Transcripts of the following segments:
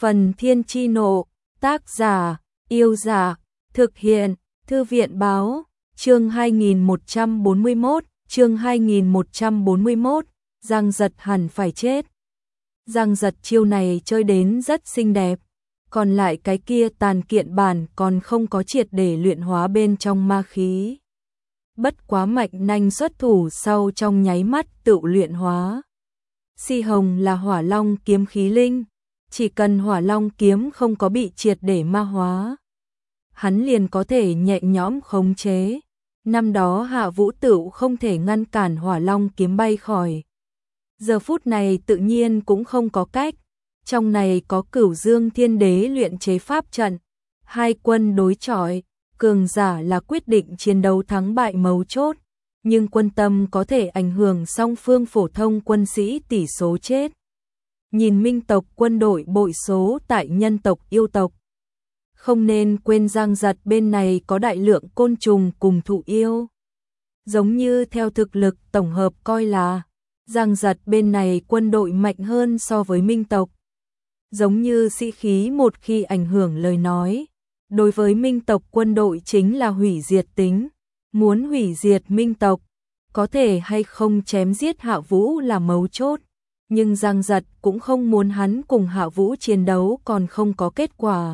Phần Thiên Chi Nộ, tác giả, Yêu Giả, thực hiện, Thư viện Báo, chương 2141, Giang Giật hẳn phải chết. Giang Giật chiêu này chơi đến rất xinh đẹp, còn lại cái kia tàn kiện bản còn không có triệt để luyện hóa bên trong ma khí. Bất quá Mạch Nanh xuất thủ sau trong nháy mắt tự luyện hóa. Si Hồng là Hỏa Long kiếm khí linh, chỉ cần Hỏa Long kiếm không có bị triệt để ma hóa, hắn liền có thể nhẹ nhõm khống chế. Năm đó Hạ Vũ Tửu không thể ngăn cản Hỏa Long kiếm bay khỏi. Giờ phút này tự nhiên cũng không có cách. Trong này có Cửu Dương Thiên Đế luyện chế pháp trận, hai quân đối chọi, cường giả là quyết định chiến đấu thắng bại mấu chốt, nhưng quân tâm có thể ảnh hưởng song phương phổ thông quân sĩ tỷ số chết. Nhìn Minh tộc quân đội bội số tại nhân tộc yêu tộc. Không nên quên Giang Giật bên này có đại lượng côn trùng cùng thụ yêu. Giống như theo thực lực tổng hợp coi là Giang Giật bên này quân đội mạnh hơn so với Minh tộc. Giống như sĩ khí một khi ảnh hưởng lời nói, đối với Minh tộc quân đội chính là hủy diệt tính. Muốn hủy diệt Minh tộc, có thể hay không chém giết Hạ Vũ là mấu chốt. Nhưng Giang Giật cũng không muốn hắn cùng Hạ Vũ chiến đấu còn không có kết quả.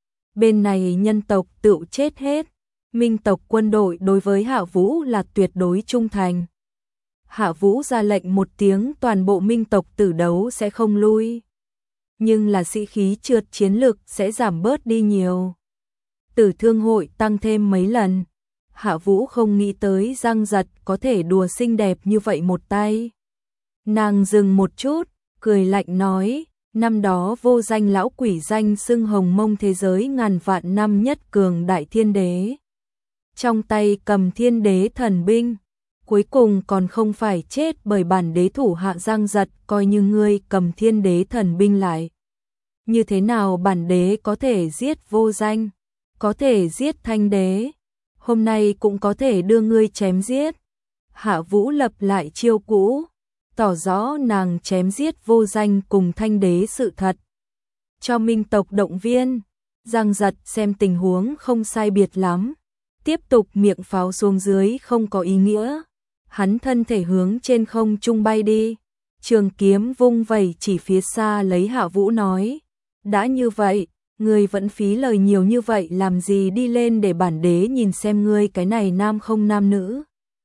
Bên này nhân tộc tự chết hết, Minh tộc quân đội đối với Hạ Vũ là tuyệt đối trung thành. Hạ Vũ ra lệnh một tiếng toàn bộ Minh tộc tử đấu sẽ không lui. Nhưng là sĩ khí trượt chiến lực sẽ giảm bớt đi nhiều. Tử thương hội tăng thêm mấy lần. Hạ Vũ không nghĩ tới Giang Giật có thể đùa xinh đẹp như vậy một tay. Nàng dừng một chút, cười lạnh nói, năm đó vô danh lão quỷ danh xưng hồng mông thế giới ngàn vạn năm nhất cường đại thiên đế. Trong tay cầm thiên đế thần binh, cuối cùng còn không phải chết bởi bản đế thủ hạ Giang Giật, coi như ngươi cầm thiên đế thần binh lại. Như thế nào bản đế có thể giết vô danh, có thể giết thanh đế, hôm nay cũng có thể đưa ngươi chém giết. Hạ Vũ lập lại chiêu cũ, tỏ rõ nàng chém giết vô danh cùng thanh đế sự thật. Cho Minh tộc động viên, Giang Giật xem tình huống không sai biệt lắm, tiếp tục miệng pháo xuống dưới không có ý nghĩa. Hắn thân thể hướng trên không trung bay đi, trường kiếm vung vẩy chỉ phía xa lấy Hạ Vũ nói, đã như vậy, ngươi vẫn phí lời nhiều như vậy làm gì, đi lên để bản đế nhìn xem ngươi cái này nam không nam nữ.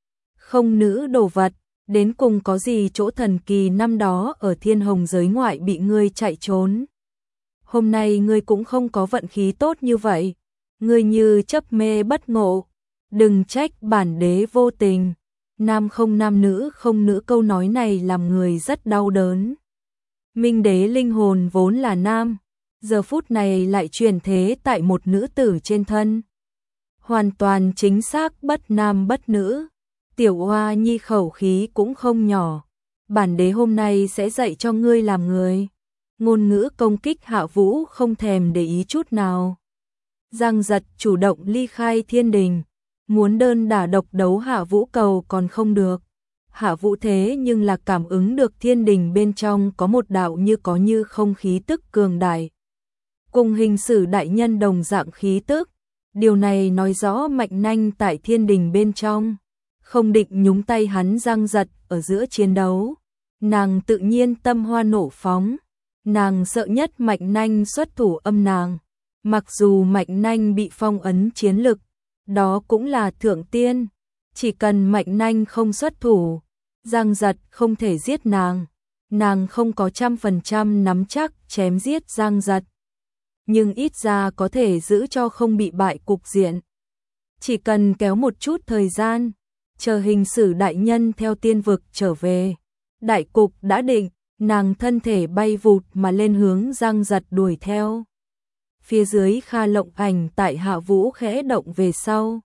Không nữ đồ vật, đến cùng có gì chỗ thần kỳ năm đó ở Thiên Hồng giới ngoại bị ngươi chạy trốn. Hôm nay ngươi cũng không có vận khí tốt như vậy, ngươi như chấp mê bất ngộ, đừng trách bản đế vô tình. Nam không nam nữ không nữ câu nói này làm người rất đau đớn. Minh đế linh hồn vốn là nam, giờ phút này lại chuyển thế tại một nữ tử trên thân. Hoàn toàn chính xác bất nam bất nữ. Tiểu Hoa Nhi khẩu khí cũng không nhỏ. Bản đế hôm nay sẽ dạy cho ngươi làm người. Ngôn ngữ công kích Hạ Vũ không thèm để ý chút nào. Giang Giật chủ động ly khai thiên đình, muốn đơn đả độc đấu Hạ Vũ cầu còn không được. Hạ Vũ thế nhưng là cảm ứng được thiên đình bên trong có một đạo như có như không khí tức cường đại. Cùng Hình Sử đại nhân đồng dạng khí tức. Điều này nói rõ Mạch Nanh tại thiên đình bên trong không định nhúng tay hắn Giang Giật ở giữa chiến đấu. Nàng tự nhiên tâm hoa nổ phóng. Nàng sợ nhất Mạch Nanh xuất thủ âm nàng. Mặc dù Mạch Nanh bị phong ấn chiến lực, đó cũng là thượng tiên. Chỉ cần Mạch Nanh không xuất thủ, Giang Giật không thể giết nàng. Nàng không có 100% nắm chắc chém giết Giang Giật, nhưng ít ra có thể giữ cho không bị bại cục diện. Chỉ cần kéo một chút thời gian, chờ Hình Sử đại nhân theo tiên vực trở về, đại cục đã định, nàng thân thể bay vụt mà lên hướng Giang Giật đuổi theo. Phía dưới Kha Lộng Ảnh tại Hạ Vũ khẽ động về sau.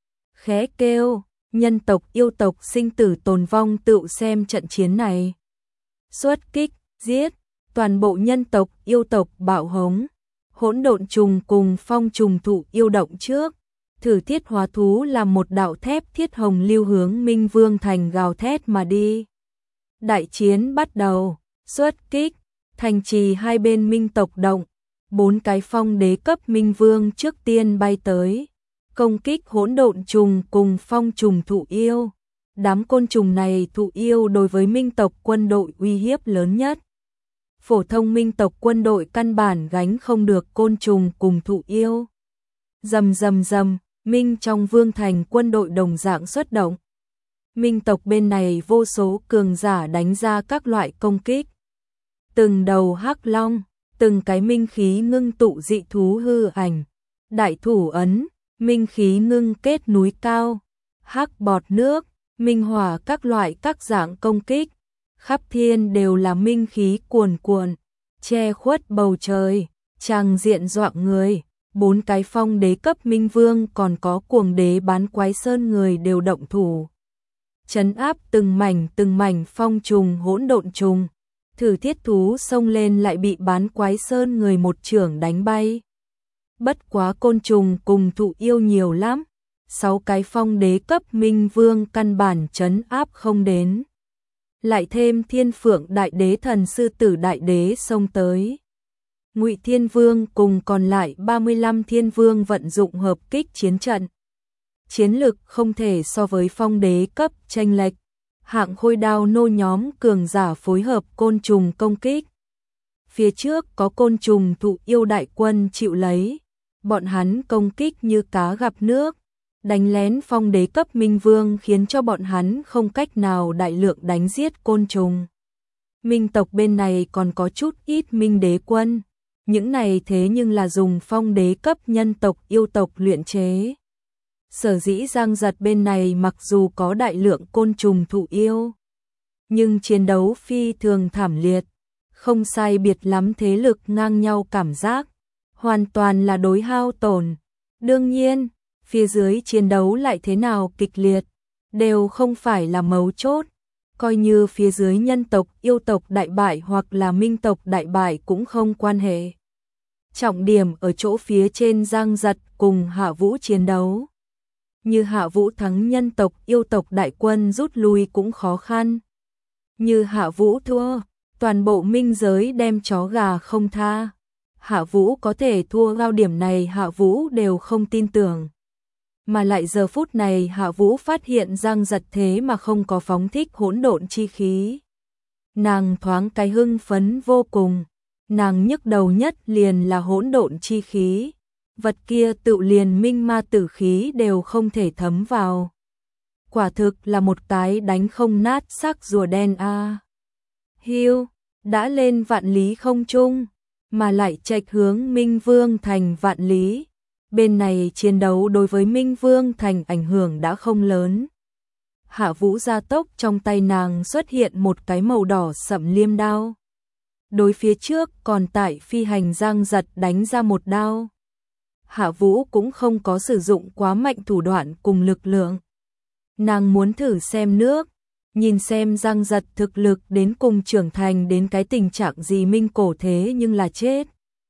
Khẽ kêu, nhân tộc yêu tộc sinh tử tồn vong tự xem trận chiến này. Xuất kích, giết, toàn bộ nhân tộc yêu tộc bạo hống. Hỗn độn trùng cùng phong trùng thụ yêu động trước. Thử thiết hóa thú làm một đạo thép thiết hồng lưu hướng Minh Vương thành gào thét mà đi. Đại chiến bắt đầu, xuất kích, thành trì hai bên Minh tộc động, 4 cái phong đế cấp minh vương trước tiên bay tới, công kích hỗn độn trùng cùng phong trùng thụ yêu. Đám côn trùng này thụ yêu đối với minh tộc quân đội uy hiếp lớn nhất. Phổ thông minh tộc quân đội căn bản gánh không được côn trùng cùng thụ yêu. Rầm rầm rầm, minh trong vương thành quân đội đồng dạng xuất động. Minh tộc bên này vô số cường giả đánh ra các loại công kích. Từng đầu hắc long, từng cái minh khí ngưng tụ dị thú hư ảnh, đại thủ ấn, minh khí ngưng kết núi cao, hắc bọt nước, minh hỏa các loại các dạng công kích, khắp thiên đều là minh khí cuồn cuộn, che khuất bầu trời, tràng diện dọa người. 4 cái phong đế cấp minh vương còn có cuồng đế bán quái sơn người đều động thủ. Trấn áp từng mảnh phong trùng hỗn độn trùng. Thử thiết thú xông lên lại bị bán quái sơn người một chưởng đánh bay. Bất quá côn trùng cùng thụ yêu nhiều lắm. 6 cái phong đế cấp minh vương căn bản trấn áp không đến. Lại thêm thiên phượng đại đế thần sư tử đại đế xông tới. Ngụy Thiên Vương cùng còn lại 35 thiên vương vận dụng hợp kích chiến trận. Chiến lực không thể so với phong đế cấp chênh lệch. Hạng khôi đao nô nhóm cường giả phối hợp côn trùng công kích. Phía trước có côn trùng thụ yêu đại quân chịu lấy. Bọn hắn công kích như cá gặp nước. Đánh lén phong đế cấp minh vương khiến cho bọn hắn không cách nào đại lượng đánh giết côn trùng. Minh tộc bên này còn có chút ít minh đế quân. Những này thế nhưng là dùng phong đế cấp nhân tộc yêu tộc luyện chế. Sở dĩ Giang Giật bên này mặc dù có đại lượng côn trùng thụ yêu, nhưng chiến đấu phi thường thảm liệt, không sai biệt lắm thế lực ngang nhau cảm giác, hoàn toàn là đối hao tổn. Đương nhiên, phía dưới chiến đấu lại thế nào kịch liệt, đều không phải là mấu chốt. Coi như phía dưới nhân tộc yêu tộc đại bại hoặc là minh tộc đại bại cũng không quan hệ. Trọng điểm ở chỗ phía trên Giang Giật cùng Hạ Vũ chiến đấu. Như Hạ Vũ thắng nhân tộc yêu tộc đại quân rút lui cũng khó khăn. Như Hạ Vũ thua, toàn bộ minh giới đem chó gà không tha. Hạ Vũ có thể thua gao điểm này Hạ Vũ đều không tin tưởng. Mà lại giờ phút này Hạ Vũ phát hiện Giang Giật thế mà không có phóng thích hỗn độn chi khí. Nàng thoáng cái hưng phấn vô cùng. Nàng nhức đầu nhất liền là hỗn độn chi khí. Vật kia tự liền minh ma tử khí đều không thể thấm vào. Quả thực là một cái đánh không nát xác rùa đen a. Hiu, đã lên vạn lý không trung, mà lại chệch hướng Minh Vương thành vạn lý. Bên này chiến đấu đối với Minh Vương thành ảnh hưởng đã không lớn. Hạ Vũ gia tốc trong tay nàng xuất hiện một cái màu đỏ sẫm liêm đao. Đối phía trước còn tại phi hành Giang Giật đánh ra một đao. Hạ Vũ cũng không có sử dụng quá mạnh thủ đoạn cùng lực lượng. Nàng muốn thử xem nước, nhìn xem Giang Giật thực lực đến cùng trưởng thành đến cái tình trạng gì minh cổ thế nhưng là chết.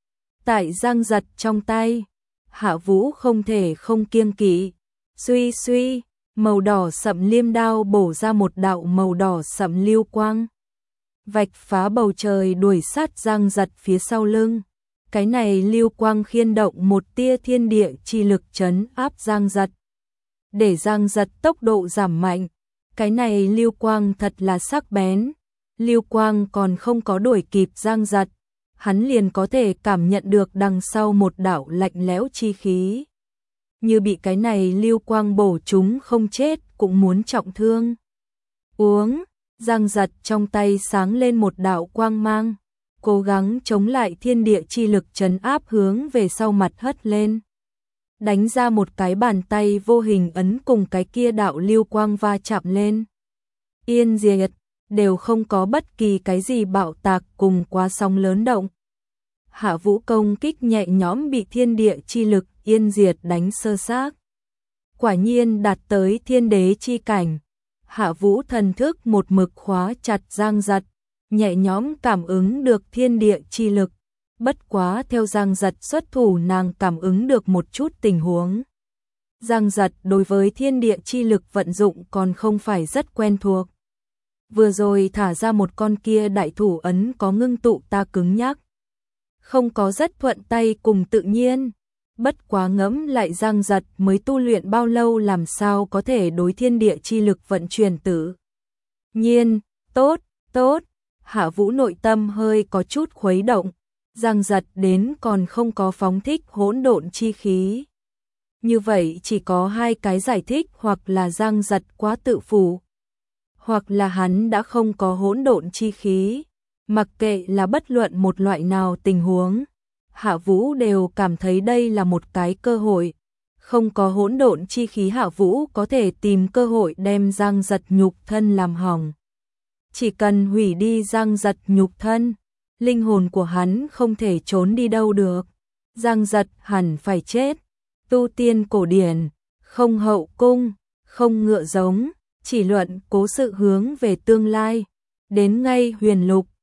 Tại Giang Giật trong tay, Hạ Vũ không thể không kiêng kỵ. Suy suy, màu đỏ sẫm liêm đao bổ ra một đạo màu đỏ sẫm lưu quang. Vạch phá bầu trời đuổi sát Giang Giật phía sau lưng. Cái này lưu quang khiên động một tia thiên địa chi lực trấn áp Giang Giật. Để Giang Giật tốc độ giảm mạnh. Cái này lưu quang thật là sắc bén. Lưu quang còn không có đuổi kịp Giang Giật. Hắn liền có thể cảm nhận được đằng sau một đạo lạnh lẽo chi khí. Như bị cái này lưu quang bổ chúng không chết cũng muốn trọng thương. Uống, Giang Giật trong tay sáng lên một đạo quang mang. Cố gắng chống lại thiên địa chi lực trấn áp hướng về sau mặt hất lên. Đánh ra một cái bàn tay vô hình ấn cùng cái kia đạo lưu quang va chạm lên. Yên diệt, đều không có bất kỳ cái gì bạo tạc cùng quá sóng lớn động. Hạ Vũ công kích nhẹ nhõm bị thiên địa chi lực yên diệt đánh sơ xác. Quả nhiên đạt tới thiên đế chi cảnh. Hạ Vũ thần thức một mực khóa chặt Giang Giật, nhẹ nhõm cảm ứng được thiên địa chi lực. Bất quá theo Giang Giật xuất thủ nàng cảm ứng được một chút tình huống. Giang Giật đối với thiên địa chi lực vận dụng còn không phải rất quen thuộc. Vừa rồi thả ra một con kia đại thủ ấn có ngưng tụ ta cứng nhắc. không có rất thuận tay cùng tự nhiên. Bất quá ngẫm lại Giang Giật mới tu luyện bao lâu làm sao có thể đối thiên địa chi lực vận chuyển tự nhiên. Tốt, tốt. Hạ Vũ nội tâm hơi có chút khuấy động. Giang Giật đến còn không có phóng thích hỗn độn chi khí. Như vậy chỉ có hai cái giải thích, hoặc là Giang Giật quá tự phụ, hoặc là hắn đã không có hỗn độn chi khí. Mặc kệ là bất luận một loại nào tình huống, Hạ Vũ đều cảm thấy đây là một cái cơ hội. Không có hỗn độn chi khí, Hạ Vũ có thể tìm cơ hội đem Giang Giật nhục thân làm hỏng. Chỉ cần hủy đi Giang Giật nhục thân, linh hồn của hắn không thể trốn đi đâu được. Giang Giật hẳn phải chết. Tu tiên cổ điển, không hậu cung, không ngựa giống, chỉ luận cố sự hướng về tương lai. Đến ngay huyền lục,